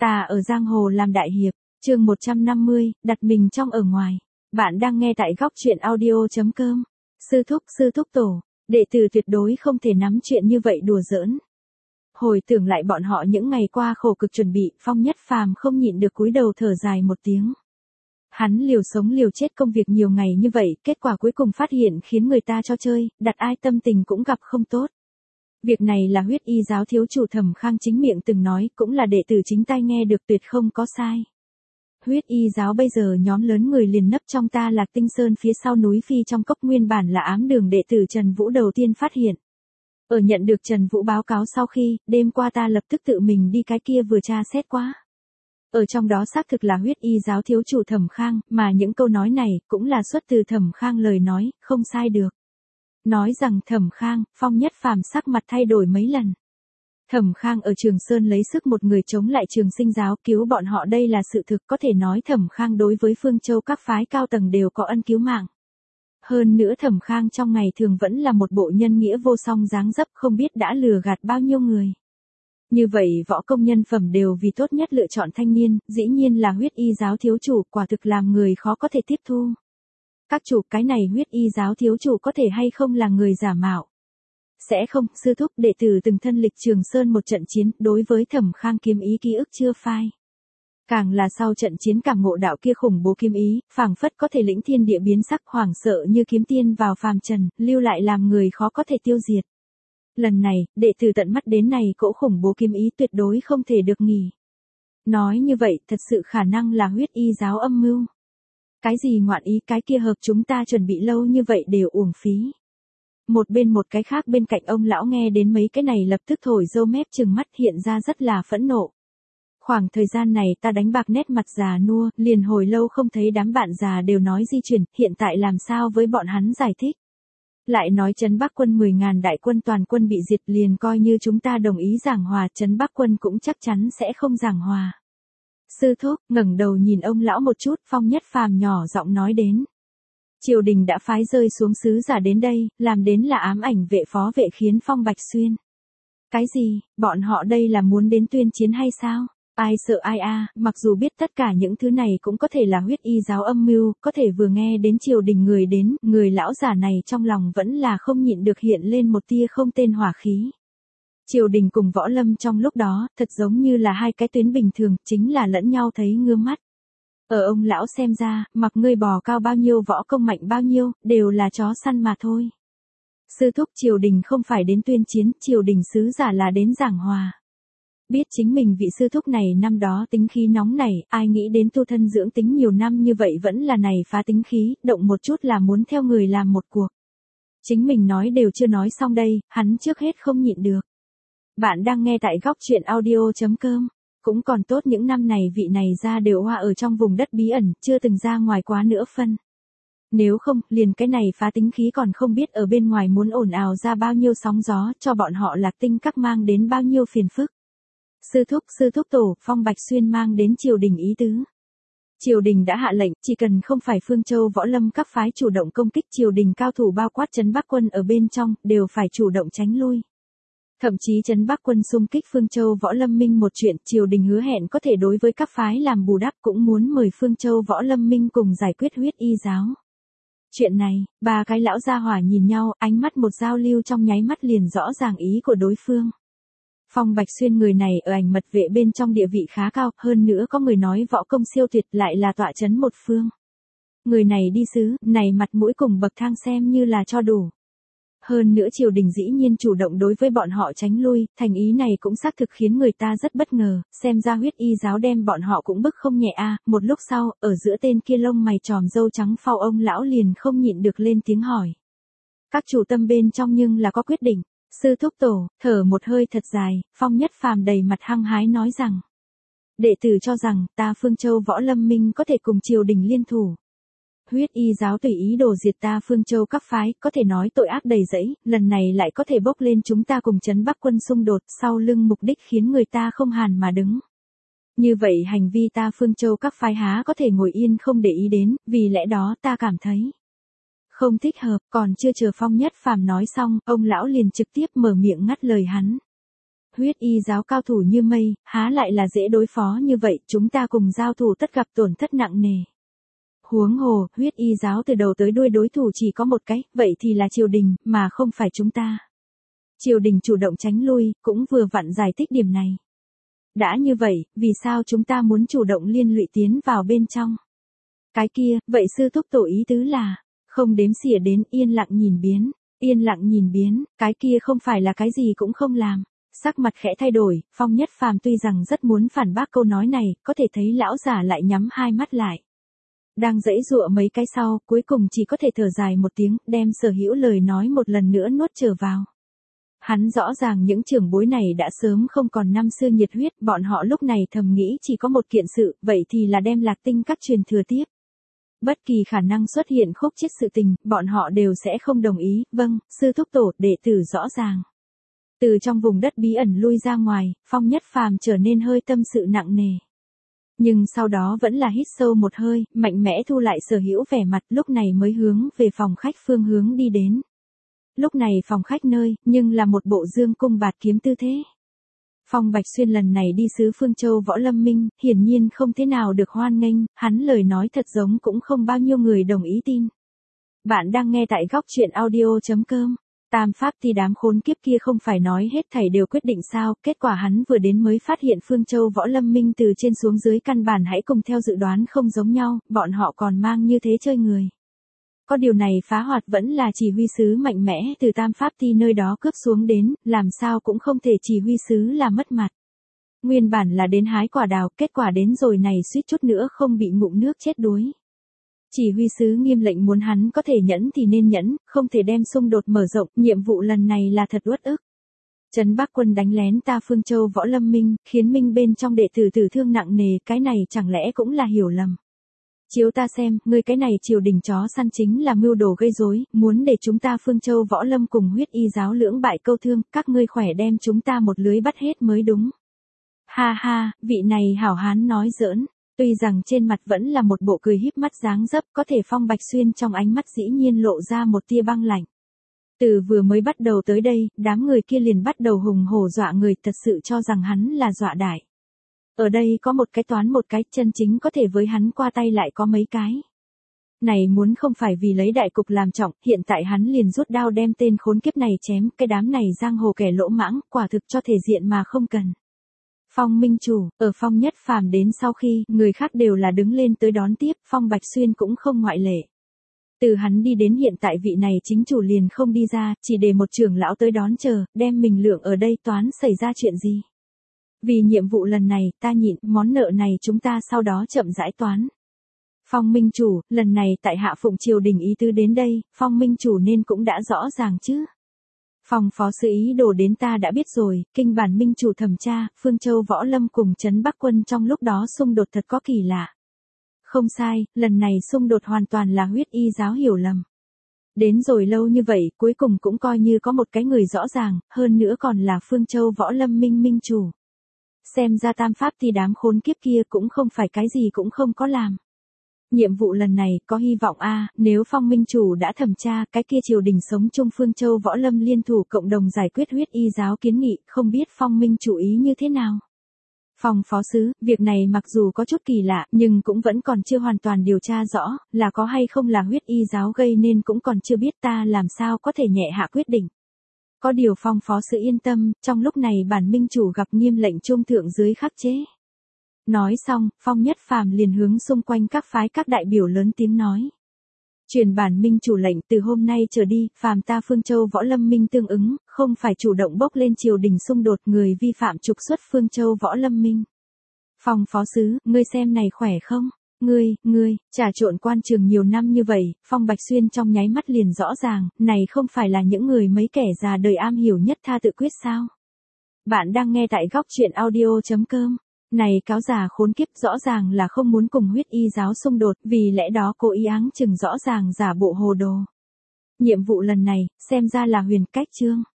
Ta ở giang hồ làm đại hiệp, chương 150, đặt mình trong ở ngoài. Bạn đang nghe tại góc truyện audio.com. Sư thúc tổ, đệ tử tuyệt đối không thể nắm chuyện như vậy đùa giỡn. Hồi tưởng lại bọn họ những ngày qua khổ cực chuẩn bị, Phong Nhất Phàm không nhịn được cúi đầu thở dài một tiếng. Hắn liều sống liều chết công việc nhiều ngày như vậy, kết quả cuối cùng phát hiện khiến người ta cho chơi, đặt ai tâm tình cũng gặp không tốt. Việc này là huyết y giáo thiếu chủ Thẩm Khang chính miệng từng nói, cũng là đệ tử chính tai nghe được tuyệt không có sai. Huyết y giáo bây giờ nhóm lớn người liền nấp trong Ta Lạc Tinh Sơn phía sau núi Phi trong cốc, nguyên bản là ám đường đệ tử Trần Vũ đầu tiên phát hiện. Ở nhận được Trần Vũ báo cáo sau khi, đêm qua ta lập tức tự mình đi cái kia vừa tra xét quá. Ở trong đó xác thực là huyết y giáo thiếu chủ Thẩm Khang, mà những câu nói này cũng là xuất từ Thẩm Khang lời nói, không sai được. Nói rằng Thẩm Khang, Phong Nhất Phàm sắc mặt thay đổi mấy lần. Thẩm Khang ở Trường Sơn lấy sức một người chống lại Trường Sinh giáo, cứu bọn họ, đây là sự thực, có thể nói Thẩm Khang đối với Phương Châu các phái cao tầng đều có ân cứu mạng. Hơn nữa Thẩm Khang trong ngày thường vẫn là một bộ nhân nghĩa vô song dáng dấp, không biết đã lừa gạt bao nhiêu người. Như vậy võ công nhân phẩm đều vì tốt nhất lựa chọn thanh niên, dĩ nhiên là huyết y giáo thiếu chủ, quả thực làm người khó có thể tiếp thu. Các chủ, cái này huyết y giáo thiếu chủ có thể hay không là người giả mạo? Sẽ không, sư thúc, đệ tử từng thân lịch Trường Sơn một trận chiến, đối với Thẩm Khang kiếm ý ký ức chưa phai. Càng là sau trận chiến cảm ngộ đạo kia khủng bố kiếm ý, phảng phất có thể lĩnh thiên địa biến sắc, hoảng sợ như kiếm tiên vào phàm trần, lưu lại làm người khó có thể tiêu diệt. Lần này, đệ tử tận mắt đến này cỗ khủng bố kiếm ý tuyệt đối không thể được nghỉ. Nói như vậy, thật sự khả năng là huyết y giáo âm mưu. Cái gì ngoạn ý, cái kia hợp chúng ta chuẩn bị lâu như vậy đều uổng phí. Một cái khác bên cạnh ông lão nghe đến mấy cái này lập tức thổi râu mép trừng mắt, hiện ra rất là phẫn nộ. Khoảng thời gian này ta đánh bạc nét mặt già nua, liền hồi lâu không thấy đám bạn già đều nói di chuyển, hiện tại làm sao với bọn hắn giải thích. Lại nói Trấn Bắc quân 10.000 đại quân toàn quân bị diệt, liền coi như chúng ta đồng ý giảng hòa, Trấn Bắc quân cũng chắc chắn sẽ không giảng hòa. Sư thúc, ngẩng đầu nhìn ông lão một chút, Phong Nhất Phàm nhỏ giọng nói đến. Triều đình đã phái rơi xuống sứ giả đến đây, làm đến là ám ảnh vệ phó vệ khiến Phong Bạch Xuyên. Cái gì, bọn họ đây là muốn đến tuyên chiến hay sao? Ai sợ ai a, mặc dù biết tất cả những thứ này cũng có thể là huyết y giáo âm mưu, có thể vừa nghe đến triều đình người đến, người lão giả này trong lòng vẫn là không nhịn được hiện lên một tia không tên hỏa khí. Triều đình cùng võ lâm trong lúc đó, thật giống như là hai cái tuyến bình thường, chính là lẫn nhau thấy ngứa mắt. Ở ông lão xem ra, mặc ngươi bò cao bao nhiêu võ công mạnh bao nhiêu, đều là chó săn mà thôi. Sư thúc, triều đình không phải đến tuyên chiến, triều đình sứ giả là đến giảng hòa. Biết chính mình vị sư thúc này năm đó tính khí nóng nảy, ai nghĩ đến tu thân dưỡng tính nhiều năm như vậy vẫn là này phá tính khí, động một chút là muốn theo người làm một cuộc. Chính mình nói đều chưa nói xong đây, hắn trước hết không nhịn được. Bạn đang nghe tại góc truyện audio.com. Cũng còn tốt những năm này vị này ra đều hoa ở trong vùng đất bí ẩn, chưa từng ra ngoài quá nữa phân. Nếu không, liền cái này phá tính khí còn không biết ở bên ngoài muốn ồn ào ra bao nhiêu sóng gió, cho bọn họ Lạc Tinh các mang đến bao nhiêu phiền phức. Sư thúc tổ, Phong Bạch Xuyên mang đến triều đình ý tứ. Triều đình đã hạ lệnh, chỉ cần không phải Phương Châu võ lâm các phái chủ động công kích, triều đình cao thủ bao quát Trấn Bắc quân ở bên trong, đều phải chủ động tránh lui. Thậm chí Trấn Bắc quân xung kích Phương Châu võ lâm minh một chuyện, triều đình hứa hẹn có thể đối với các phái làm bù đắp, cũng muốn mời Phương Châu võ lâm minh cùng giải quyết huyết y giáo. Chuyện này, ba cái lão gia hỏa nhìn nhau, ánh mắt một giao lưu trong nháy mắt liền rõ ràng ý của đối phương. Phong Bạch Xuyên người này ở ảnh mật vệ bên trong địa vị khá cao, hơn nữa có người nói võ công siêu tuyệt, lại là tọa chấn một phương. Người này đi sứ, này mặt mũi cùng bậc thang xem như là cho đủ. Hơn nữa triều đình dĩ nhiên chủ động đối với bọn họ tránh lui, thành ý này cũng xác thực khiến người ta rất bất ngờ, xem ra huyết y giáo đem bọn họ cũng bức không nhẹ a. Một lúc sau, ở giữa tên kia lông mày tròm râu trắng phau ông lão liền không nhịn được lên tiếng hỏi. Các chủ tâm bên trong nhưng là có quyết định. Sư thúc tổ, thở một hơi thật dài, Phong Nhất Phàm đầy mặt hăng hái nói rằng. Đệ tử cho rằng, ta Phương Châu võ lâm minh có thể cùng triều đình liên thủ. Huyết y giáo tùy ý đồ diệt ta Phương Châu các phái, có thể nói tội ác đầy rẫy, lần này lại có thể bốc lên chúng ta cùng Trấn Bắc quân xung đột, sau lưng mục đích khiến người ta không hàn mà đứng. Như vậy hành vi ta Phương Châu các phái há có thể ngồi yên không để ý đến, vì lẽ đó ta cảm thấy không thích hợp. Còn chưa chờ Phong Nhất Phàm nói xong, ông lão liền trực tiếp mở miệng ngắt lời hắn. huyết y giáo cao thủ như mây, há lại là dễ đối phó như vậy, chúng ta cùng giao thủ tất gặp tổn thất nặng nề. Huống hồ, huyết y giáo từ đầu tới đuôi đối thủ chỉ có một cái, vậy thì là triều đình, mà không phải chúng ta. Triều đình chủ động tránh lui, cũng vừa vặn giải thích điểm này. Đã như vậy, vì sao chúng ta muốn chủ động liên lụy tiến vào bên trong? Cái kia, vậy sư thúc tổ ý tứ là, không đếm xỉa đến, yên lặng nhìn biến, cái kia không phải là cái gì cũng không làm. Sắc mặt khẽ thay đổi, Phong Nhất Phàm tuy rằng rất muốn phản bác câu nói này, có thể thấy lão giả lại nhắm hai mắt lại. Đang giãy giụa mấy cái sau, cuối cùng chỉ có thể thở dài một tiếng, đem sở hữu lời nói một lần nữa nuốt trở vào. Hắn rõ ràng những trưởng bối này đã sớm không còn năm xưa nhiệt huyết, bọn họ lúc này thầm nghĩ chỉ có một kiện sự, vậy thì là đem Lạc Tinh các truyền thừa tiếp. Bất kỳ khả năng xuất hiện khúc chiết sự tình, bọn họ đều sẽ không đồng ý, vâng, sư thúc tổ, đệ tử rõ ràng. Từ trong vùng đất bí ẩn lui ra ngoài, Phong Nhất Phàm trở nên hơi tâm sự nặng nề. Nhưng sau đó vẫn là hít sâu một hơi, mạnh mẽ thu lại sở hữu vẻ mặt, lúc này mới hướng về phòng khách phương hướng đi đến. Lúc này phòng khách nơi, nhưng là một bộ dương cung bạt kiếm tư thế. Phong Bạch Xuyên lần này đi xứ Phương Châu Võ Lâm Minh, hiển nhiên không thế nào được hoan nghênh, hắn lời nói thật giống cũng không bao nhiêu người đồng ý tin. Bạn đang nghe tại góc truyện audio.com. Tam pháp thì đám khốn kiếp kia không phải nói hết thảy đều quyết định sao, kết quả hắn vừa đến mới phát hiện Phương Châu Võ Lâm Minh từ trên xuống dưới căn bản hãy cùng theo dự đoán không giống nhau, bọn họ còn mang như thế chơi người. Có điều này phá hoạt vẫn là chỉ huy sứ mạnh mẽ từ Tam Pháp Ti nơi đó cướp xuống đến, làm sao cũng không thể chỉ huy sứ là mất mặt. Nguyên bản là đến hái quả đào, kết quả đến rồi này suýt chút nữa không bị ngụm nước chết đuối. Chỉ huy sứ nghiêm lệnh muốn hắn có thể nhẫn thì nên nhẫn, không thể đem xung đột mở rộng, nhiệm vụ lần này là thật uất ức. Trấn Bắc quân đánh lén ta Phương Châu Võ Lâm Minh, khiến Minh bên trong đệ tử tử thương nặng nề, cái này chẳng lẽ cũng là hiểu lầm. Chiếu ta xem, ngươi cái này triều đình chó săn chính là mưu đồ gây rối, muốn để chúng ta Phương Châu Võ Lâm cùng huyết y giáo lưỡng bại câu thương, các ngươi khỏe đem chúng ta một lưới bắt hết mới đúng. Ha ha, vị này hảo hán nói giỡn, tuy rằng trên mặt vẫn là một bộ cười híp mắt dáng dấp, có thể Phong Bạch Xuyên trong ánh mắt dĩ nhiên lộ ra một tia băng lạnh. Từ vừa mới bắt đầu tới đây, đám người kia liền bắt đầu hùng hổ dọa người, thật sự cho rằng hắn là dọa đại. Ở đây có một cái toán một cái, chân chính có thể với hắn qua tay lại có mấy cái. Này muốn không phải vì lấy đại cục làm trọng, hiện tại hắn liền rút đao đem tên khốn kiếp này chém, cái đám này giang hồ kẻ lỗ mãng, quả thực cho thể diện mà không cần. Phong Minh Chủ, ở Phong Nhất Phàm đến sau khi, người khác đều là đứng lên tới đón tiếp, Phong Bạch Xuyên cũng không ngoại lệ. Từ hắn đi đến hiện tại vị này chính chủ liền không đi ra, chỉ để một trưởng lão tới đón chờ, đem mình lượng ở đây toán xảy ra chuyện gì. Vì nhiệm vụ lần này, ta nhịn, món nợ này chúng ta sau đó chậm rãi toán. Phong Minh Chủ, lần này tại hạ phụng triều đình ý tứ đến đây, Phong Minh Chủ nên cũng đã rõ ràng chứ. Phong phó sứ ý đồ đến ta đã biết rồi, kinh bản Minh Chủ thẩm tra, Phương Châu Võ Lâm cùng Trấn Bắc Quân trong lúc đó xung đột thật có kỳ lạ. Không sai, lần này xung đột hoàn toàn là huyết y giáo hiểu lầm. Đến rồi lâu như vậy, cuối cùng cũng coi như có một cái người rõ ràng, hơn nữa còn là Phương Châu Võ Lâm Minh Chủ. Xem ra Tam Pháp thì đám khốn kiếp kia cũng không phải cái gì cũng không có làm. Nhiệm vụ lần này có hy vọng nếu Phong Minh Chủ đã thẩm tra, cái kia triều đình sống chung Phương Châu Võ Lâm liên thủ cộng đồng giải quyết huyết y giáo kiến nghị, không biết Phong Minh Chủ ý như thế nào. Phong phó sứ, việc này mặc dù có chút kỳ lạ, nhưng cũng vẫn còn chưa hoàn toàn điều tra rõ, là có hay không là huyết y giáo gây nên cũng còn chưa biết, ta làm sao có thể nhẹ hạ quyết định. Có điều Phong phó sứ yên tâm, trong lúc này bản Minh Chủ gặp nghiêm lệnh trung thượng dưới khắc chế. Nói xong, Phong Nhất Phàm liền hướng xung quanh các phái các đại biểu lớn tiếng nói. Truyền bản Minh Chủ lệnh, từ hôm nay trở đi, phàm ta Phương Châu Võ Lâm Minh tương ứng, không phải chủ động bốc lên triều đình xung đột, người vi phạm trục xuất Phương Châu Võ Lâm Minh. Phong phó sứ, ngươi xem này khỏe không? Ngươi, trà trộn quan trường nhiều năm như vậy, Phong Bạch Xuyên trong nháy mắt liền rõ ràng, này không phải là những người mấy kẻ già đời am hiểu nhất tha tự quyết sao? Bạn đang nghe tại góc truyện audio.com. Này cáo già khốn kiếp, rõ ràng là không muốn cùng huyết y giáo xung đột, vì lẽ đó cố ý áng chừng rõ ràng giả bộ hồ đồ. Nhiệm vụ lần này, xem ra là huyền cách chương.